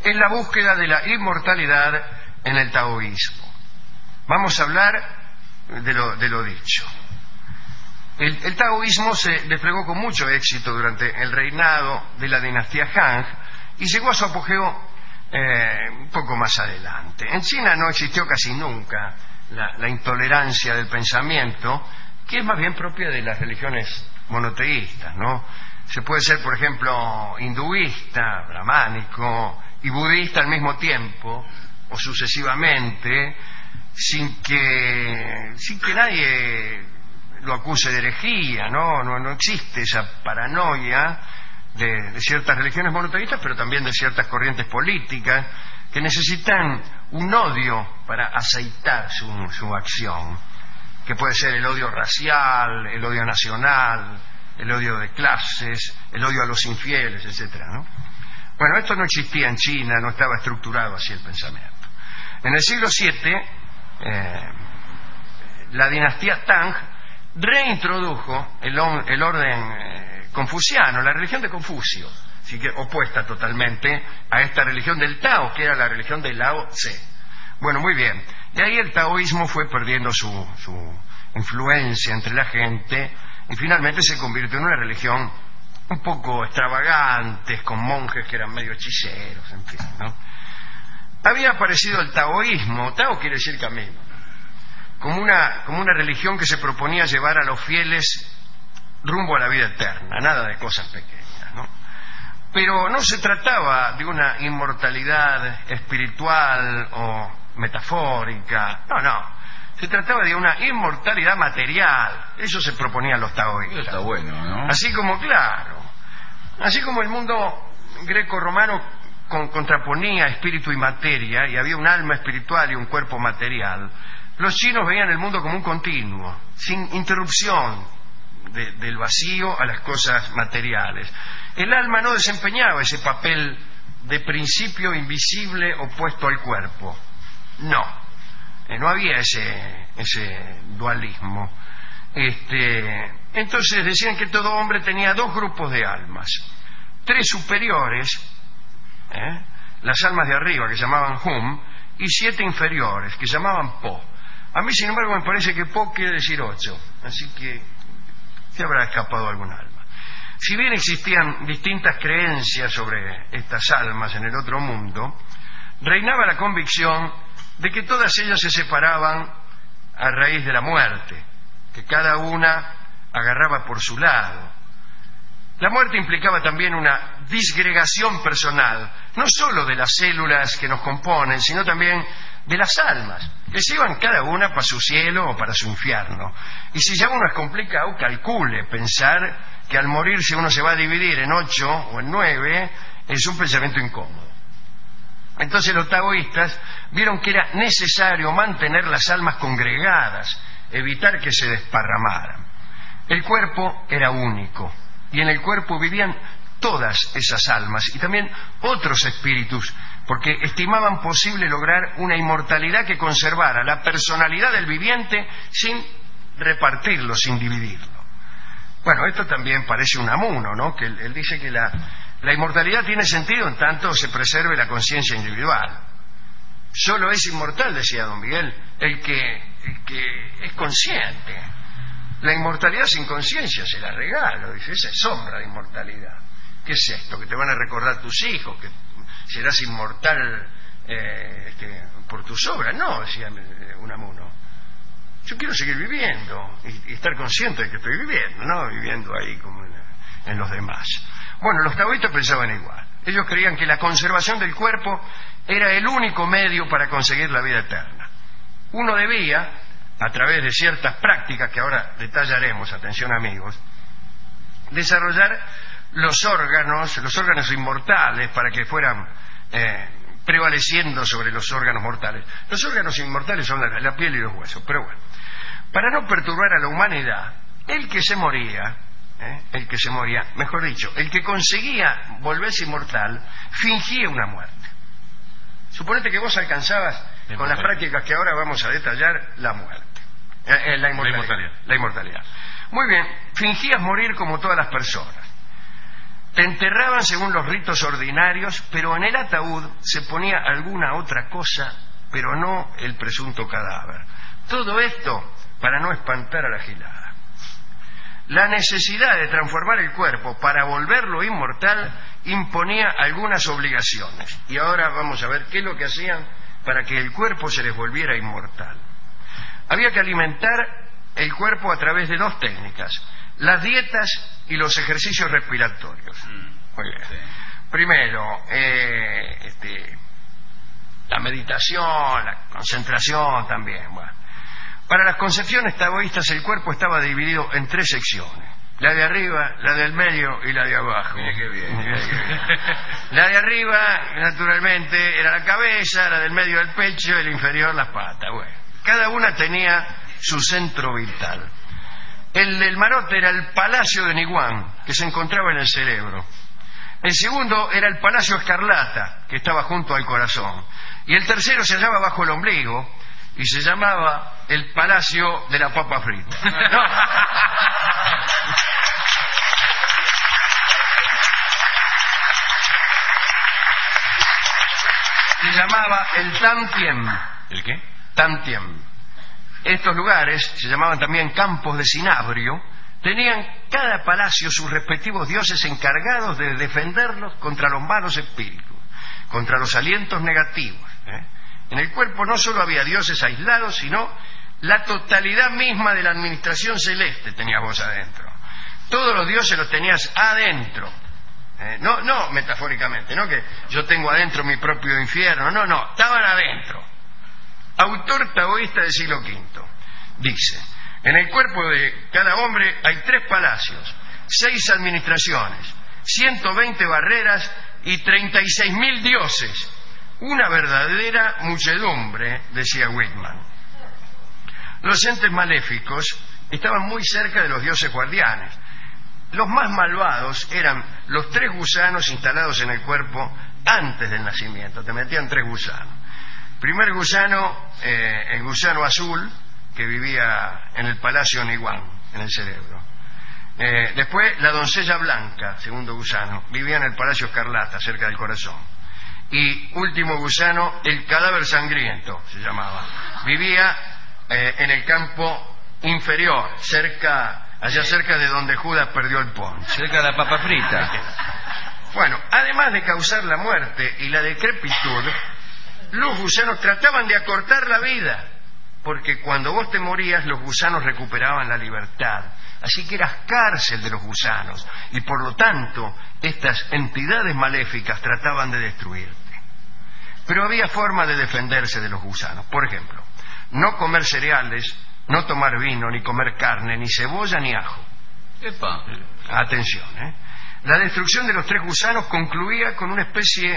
es la búsqueda de la inmortalidad en el taoísmo. Vamos a hablar de lo dicho. El taoísmo se desplegó con mucho éxito durante el reinado de la dinastía Han y llegó a su apogeo un poco más adelante. En China no existió casi nunca la intolerancia del pensamiento, que es más bien propia de las religiones monoteístas, ¿no? Se puede ser, por ejemplo, hinduista, brahmánico y budista al mismo tiempo, o sucesivamente, sin que nadie lo acuse de herejía, no existe esa paranoia de ciertas religiones monoteístas, pero también de ciertas corrientes políticas que necesitan un odio para aceitar su acción, que puede ser el odio racial, el odio nacional, el odio de clases, el odio a los infieles, etcétera, ¿no? Bueno, esto no existía en China, no estaba estructurado así el pensamiento. En el siglo VII, la dinastía Tang reintrodujo el orden confuciano, la religión de Confucio, así que opuesta totalmente a esta religión del Tao, que era la religión de Lao Tse. Bueno, muy bien. Y ahí el taoísmo fue perdiendo su influencia entre la gente y finalmente se convirtió en una religión un poco extravagante, con monjes que eran medio hechiceros, en fin, ¿no? Había aparecido el taoísmo. Tao quiere decir camino, como una religión que se proponía llevar a los fieles rumbo a la vida eterna, nada de cosas pequeñas, ¿no? Pero no se trataba de una inmortalidad espiritual o metafórica, no. Se trataba de una inmortalidad material. Eso se proponían los taoístas. Está bueno, ¿no? Así como el mundo greco-romano contraponía espíritu y materia, y había un alma espiritual y un cuerpo material, los chinos veían el mundo como un continuo, sin interrupción del vacío a las cosas materiales. El alma no desempeñaba ese papel de principio invisible opuesto al cuerpo. No había ese dualismo. Entonces decían que todo hombre tenía dos grupos de almas: tres superiores, las almas de arriba, que llamaban Hum, y siete inferiores, que llamaban Po. A mí, sin embargo, me parece que Po quiere decir 8, así que se habrá escapado algún alma. Si bien existían distintas creencias sobre estas almas en el otro mundo, reinaba la convicción de que todas ellas se separaban a raíz de la muerte, que cada una agarraba por su lado. La muerte implicaba también una disgregación personal, no solo de las células que nos componen, sino también de las almas, que se iban cada una para su cielo o para su infierno. Y si ya uno es complicado, calcule, pensar que al morirse uno se va a dividir en 8 o en 9, es un pensamiento incómodo. Entonces los taoístas vieron que era necesario mantener las almas congregadas, evitar que se desparramaran. El cuerpo era único, y en el cuerpo vivían todas esas almas y también otros espíritus, porque estimaban posible lograr una inmortalidad que conservara la personalidad del viviente sin repartirlo, sin dividirlo. Bueno, esto también parece un Unamuno, ¿no? Que él dice que la inmortalidad tiene sentido en tanto se preserve la conciencia individual. Solo es inmortal, decía don Miguel, el que es consciente. La inmortalidad sin conciencia se la regalo, dice, esa es sombra de inmortalidad. ¿Qué es esto? Que te van a recordar tus hijos, que serás inmortal por tus obras. No, decía Unamuno. Yo quiero seguir viviendo y estar consciente de que estoy viviendo, no viviendo ahí como en los demás. Bueno, los taoístas pensaban igual. Ellos creían que la conservación del cuerpo era el único medio para conseguir la vida eterna. Uno debía, a través de ciertas prácticas que ahora detallaremos, atención amigos, desarrollar los órganos inmortales para que fueran prevaleciendo sobre los órganos mortales. Los órganos inmortales son la piel y los huesos, pero bueno, para no perturbar a la humanidad, el que se moría, mejor dicho, el que conseguía volverse inmortal, fingía una muerte. Suponete que vos alcanzabas, con las prácticas que ahora vamos a detallar, la muerte, la inmortalidad. Muy bien, fingías morir como todas las personas. Te enterraban según los ritos ordinarios, pero en el ataúd se ponía alguna otra cosa, pero no el presunto cadáver. Todo esto para no espantar a la gilada. La necesidad de transformar el cuerpo para volverlo inmortal imponía algunas obligaciones. Y ahora vamos a ver qué es lo que hacían para que el cuerpo se les volviera inmortal. Había que alimentar el cuerpo a través de dos técnicas: las dietas y los ejercicios respiratorios. Muy bien. Sí. Primero, la meditación, la concentración también. Bueno. Para las concepciones taoístas el cuerpo estaba dividido en tres secciones: la de arriba, la del medio y la de abajo. Mira qué bien. La de arriba, naturalmente, era la cabeza, la del medio el pecho y el inferior las patas. Bueno, cada una tenía su centro vital. El del marote era el Palacio de Niwan, que se encontraba en el cerebro. El segundo era el Palacio Escarlata, que estaba junto al corazón. Y el tercero se hallaba bajo el ombligo y se llamaba el Palacio de la Papa Frita. No. Se llamaba el Tantiem. ¿El qué? Tantiem. Estos lugares se llamaban también campos de cinabrio. Tenían cada palacio sus respectivos dioses encargados de defenderlos contra los malos espíritus, contra los alientos negativos. En el cuerpo no solo había dioses aislados, sino la totalidad misma de la administración celeste tenías vos adentro. Todos los dioses los tenías adentro. No metafóricamente, no que yo tengo adentro mi propio infierno, no, estaban adentro. Autor taoísta del siglo V dice: en el cuerpo de cada hombre hay 3 palacios, 6 administraciones, 120 barreras y 36.000 dioses. Una verdadera muchedumbre, decía Whitman. Los entes maléficos estaban muy cerca de los dioses guardianes. Los más malvados eran los 3 gusanos instalados en el cuerpo antes del nacimiento. Te metían 3 gusanos. Primer gusano, el gusano azul, que vivía en el Palacio Niwan, en el cerebro. Después, la doncella blanca, segundo gusano, vivía en el Palacio Escarlata, cerca del corazón. Y último gusano, el cadáver sangriento, se llamaba. Vivía en el campo inferior, allá cerca de donde Judas perdió el poncho. Cerca de la papa frita. Bueno, además de causar la muerte y la decrepitud, los gusanos trataban de acortar la vida, porque cuando vos te morías, los gusanos recuperaban la libertad. Así que eras cárcel de los gusanos, y por lo tanto, estas entidades maléficas trataban de destruirte. Pero había forma de defenderse de los gusanos. Por ejemplo, no comer cereales, no tomar vino, ni comer carne, ni cebolla, ni ajo. Epa. Atención, La destrucción de los 3 gusanos concluía con una especie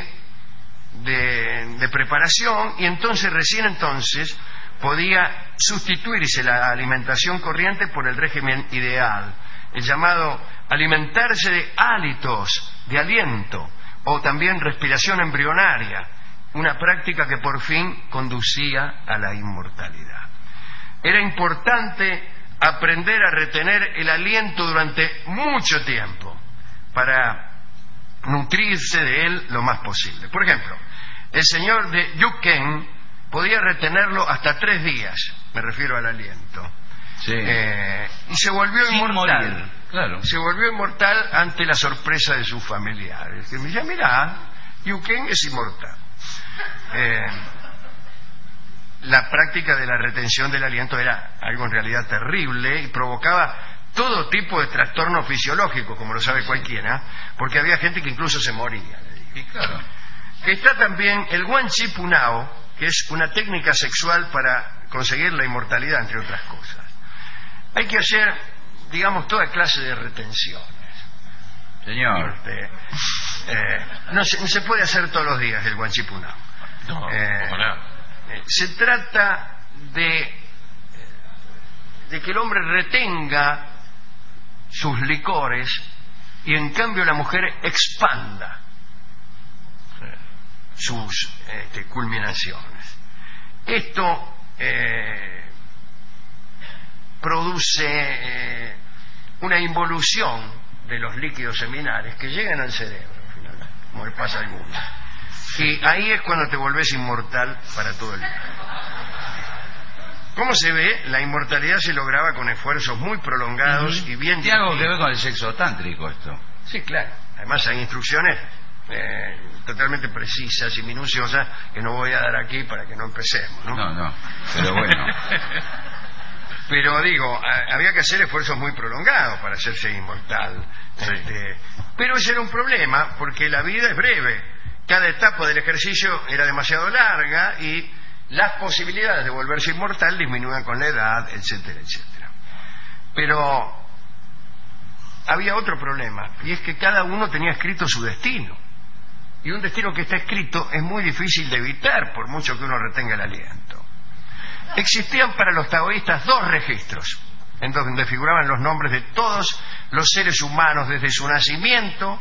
de preparación, y recién entonces podía sustituirse la alimentación corriente por el régimen ideal, el llamado alimentarse de hálitos, de aliento, o también respiración embrionaria, una práctica que por fin conducía a la inmortalidad. Era importante aprender a retener el aliento durante mucho tiempo para nutrirse de él lo más posible. Por ejemplo, el señor de Yuken podía retenerlo hasta 3 días, me refiero al aliento. Sí. Y se volvió sin inmortal. Morir, claro. Se volvió inmortal ante la sorpresa de sus familiares, que me decían: mirá, Yuken es inmortal. La práctica de la retención del aliento era algo en realidad terrible y provocaba todo tipo de trastorno fisiológico, como lo sabe cualquiera, porque había gente que incluso se moría. Sí, claro. Está también el Wan Chi Punao, que es una técnica sexual para conseguir la inmortalidad, entre otras cosas. Hay que hacer, digamos, toda clase de retenciones. Señor. No se puede hacer todos los días el Wan Chi Punao. No, se trata de que el hombre retenga sus licores y en cambio la mujer expanda sus culminaciones. Esto produce una involución de los líquidos seminales que llegan al cerebro, finalmente, como le pasa a algunos. Y ahí es cuando te volvés inmortal para todo el día. Como se ve, la inmortalidad se lograba con esfuerzos muy prolongados y bien... ¿Tiene algo que ver con el sexo tántrico esto? Sí, claro. Además hay instrucciones totalmente precisas y minuciosas que no voy a dar aquí para que no empecemos, ¿no? No, pero bueno. Pero digo, había que hacer esfuerzos muy prolongados para hacerse inmortal. Sí. Pero ese era un problema, porque la vida es breve. Cada etapa del ejercicio era demasiado larga y las posibilidades de volverse inmortal disminuían con la edad, etcétera, etcétera. Pero había otro problema, y es que cada uno tenía escrito su destino. Y un destino que está escrito es muy difícil de evitar, por mucho que uno retenga el aliento. Existían para los taoístas 2 registros, en donde figuraban los nombres de todos los seres humanos desde su nacimiento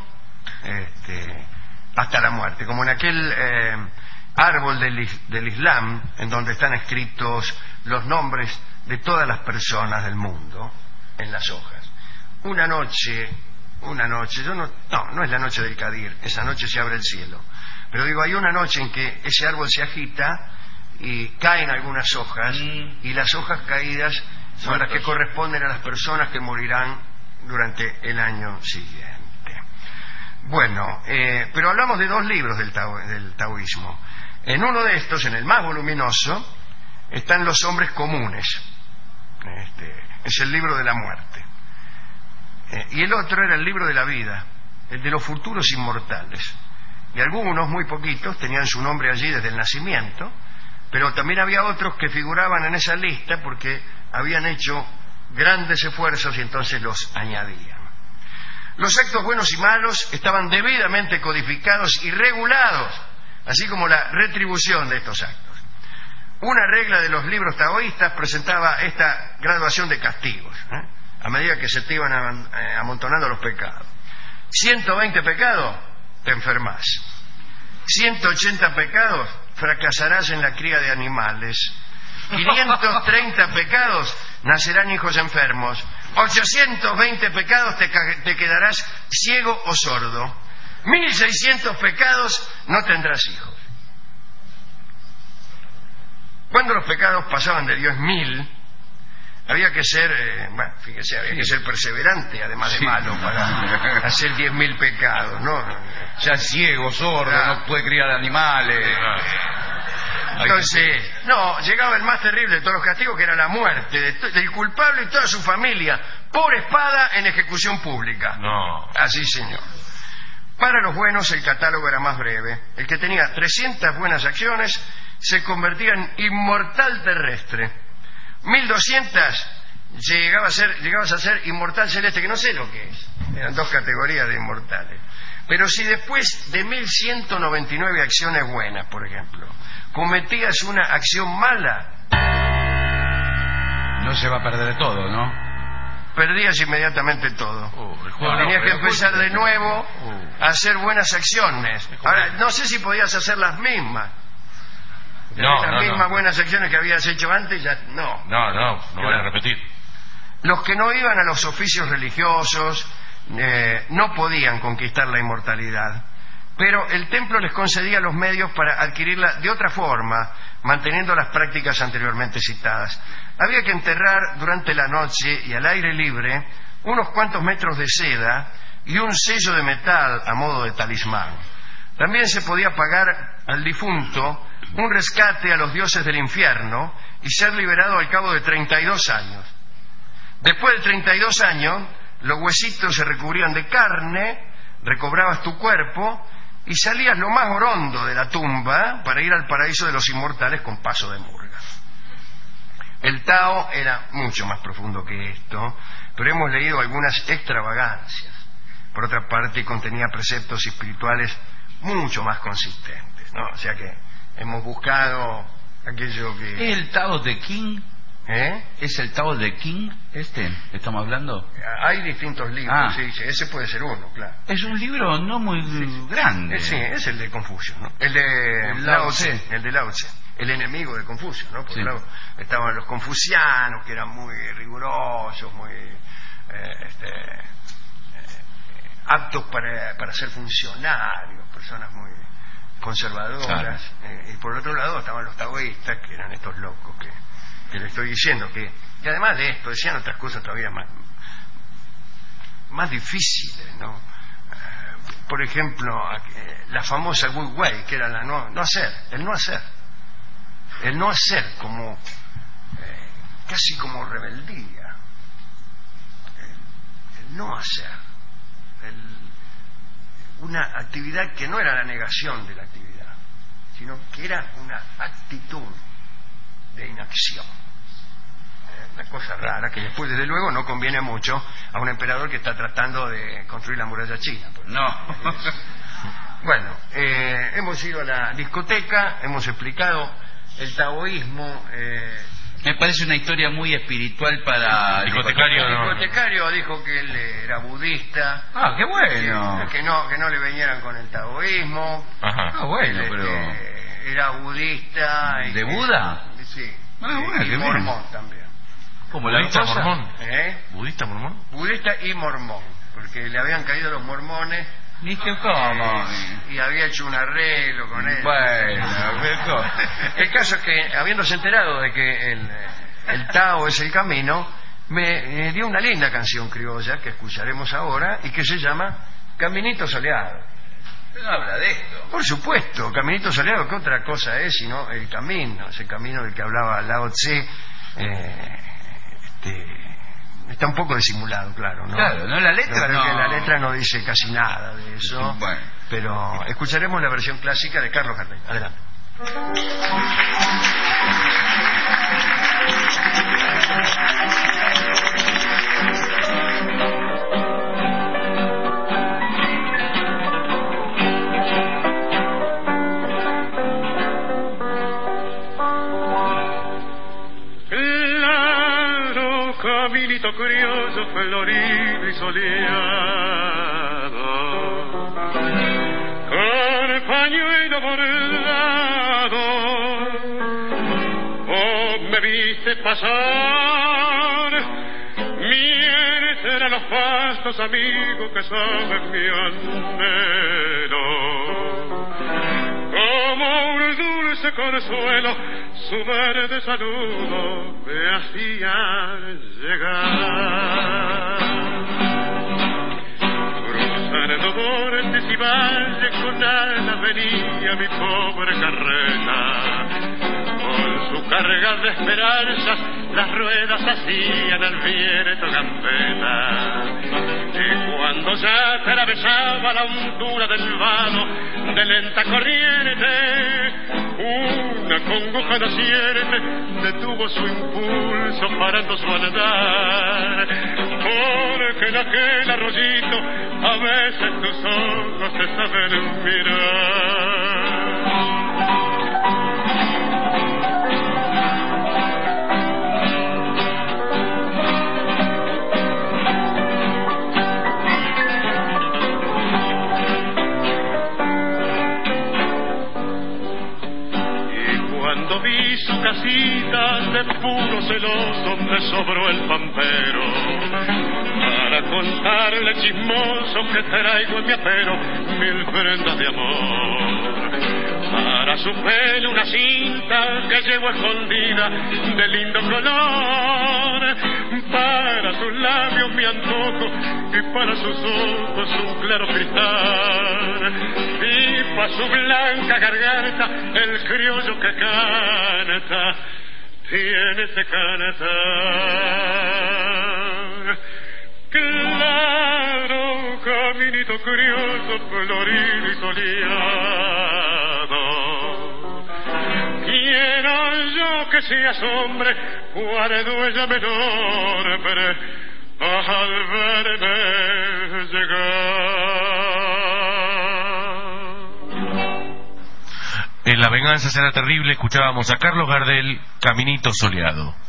hasta la muerte, como en aquel árbol del Islam, en donde están escritos los nombres de todas las personas del mundo en las hojas. Una noche, no es la noche del Qadir, esa noche se abre el cielo, pero digo, hay una noche en que ese árbol se agita y caen algunas hojas, y las hojas caídas son las que corresponden a las personas que morirán durante el año siguiente. Bueno, pero hablamos de 2 libros del taoísmo. En uno de estos, en el más voluminoso, están los hombres comunes. Es el libro de la muerte. Y el otro era el libro de la vida, el de los futuros inmortales. Y algunos, muy poquitos, tenían su nombre allí desde el nacimiento, pero también había otros que figuraban en esa lista porque habían hecho grandes esfuerzos y entonces los añadían. Los actos buenos y malos estaban debidamente codificados y regulados, así como la retribución de estos actos. Una regla de los libros taoístas presentaba esta graduación de castigos, a medida que se te iban amontonando los pecados. 120 pecados, te enfermas. 180 pecados, fracasarás en la cría de animales. 530 pecados, nacerán hijos enfermos. 820 pecados, te quedarás ciego o sordo. 1600 pecados, no tendrás hijos. Cuando los pecados pasaban de 10.000, había que ser, había que ser perseverante, además de malo, para hacer 10.000 pecados, ¿no? Ya ciego, sordo, no puede criar animales. Entonces, llegaba el más terrible de todos los castigos, que era la muerte del culpable y toda su familia, por espada en ejecución pública. No. Así, señor. Para los buenos el catálogo era más breve. El que tenía 300 buenas acciones se convertía en inmortal terrestre. 1200 llegabas a ser inmortal celeste, que no sé lo que es. Eran 2 categorías de inmortales. Pero si después de 1199 acciones buenas, por ejemplo, cometías una acción mala, no se va a perder todo, ¿no? Perdías inmediatamente todo. Tenías que empezar de nuevo a hacer buenas acciones. Ahora, no sé si podías hacer las mismas. Las mismas buenas acciones que habías hecho antes, ya no. No van a repetir. Los que no iban a los oficios religiosos no podían conquistar la inmortalidad, pero el templo les concedía los medios para adquirirla de otra forma, manteniendo las prácticas anteriormente citadas. Había que enterrar durante la noche y al aire libre unos cuantos metros de seda y un sello de metal a modo de talismán. También se podía pagar al difunto un rescate a los dioses del infierno y ser liberado al cabo de 32 años. Después de 32 años, los huesitos se recubrían de carne, recobrabas tu cuerpo y salías lo más orondo de la tumba para ir al paraíso de los inmortales con paso de murga. El Tao era mucho más profundo que esto, pero hemos leído algunas extravagancias. Por otra parte, contenía preceptos espirituales mucho más consistentes, ¿no? O sea que hemos buscado aquello que... ¿Es el Tao de King? ¿Es el Tao de King estamos hablando? Hay distintos libros, sí, ese puede ser uno, claro. Es un libro no muy grande. Sí, es el de Confucio, ¿no? El de Lao Tse, el de Lao Tse, el enemigo de Confucio, ¿no? Porque claro, estaban los confucianos, que eran muy rigurosos, muy aptos para ser funcionarios, personas muy conservadoras. Claro. Y por otro lado estaban los taoístas, que eran estos locos que le estoy diciendo, que además de esto decían otras cosas todavía más difíciles, ¿no? Por ejemplo, la famosa Wu Wei, que era el no hacer como casi como rebeldía, el no hacer, una actividad que no era la negación de la actividad, sino que era una actitud de inacción. Una cosa rara que después, desde luego, no conviene mucho a un emperador que está tratando de construir la muralla china. No. Bueno, hemos ido a la discoteca, hemos explicado el taoísmo. Me parece una historia muy espiritual para el discotecario dijo que él era budista. Ah, qué bueno. Que no le vinieran con el taoísmo. Ajá. Ah, bueno, pero era budista. ¿De Buda? Sí. Ah, bueno, y mormón también. ¿Cómo la budista mormón? ¿Budista mormón? Budista y mormón, porque le habían caído los mormones. ¿Viste cómo? Y había hecho un arreglo con él. Bueno, el caso es que, habiéndose enterado de que el Tao es el camino, me dio una linda canción criolla que escucharemos ahora y que se llama Caminito Soleado. No habla de esto. Por supuesto, Caminito Soleado, ¿qué otra cosa es sino el camino? Ese camino del que hablaba Lao Tse. Está un poco disimulado, claro, ¿no? Claro, no, la letra no. Que la letra no dice casi nada de eso. Bueno. Pero escucharemos la versión clásica de Carlos Gardel. Adelante. Caminito curioso, florido y soleado, con pañuelo bordado, oh, me viste pasar, mientras los pastos amigos que saben mi anhelo, como un dulce consuelo, su verde saludo me hacía llegar. Cruzando montes y valles con alas venía mi pobre carreta, con su carga de esperanzas las ruedas hacían al viento gambeta. Y cuando ya atravesaba la hondura del vado de lenta corriente, una congoja naciente detuvo su impulso parando su andar, porque en aquel arroyito a veces tus ojos se saben mirar. Su casita de puro celoso me sobró el pampero para contarle chismoso que traigo en mi apero 1000 prendas de amor. Para su pelo una cinta que llevo escondida de lindo color, para sus labios mi antojo y para sus ojos un claro cristal, y para su blanca garganta el criollo que canta tiene que cantar. Claro, caminito curioso, florido y soleado, quiero yo que seas hombre, guardo ella menor, pero al verme llegar. En La venganza será terrible escuchábamos a Carlos Gardel, Caminito Soleado.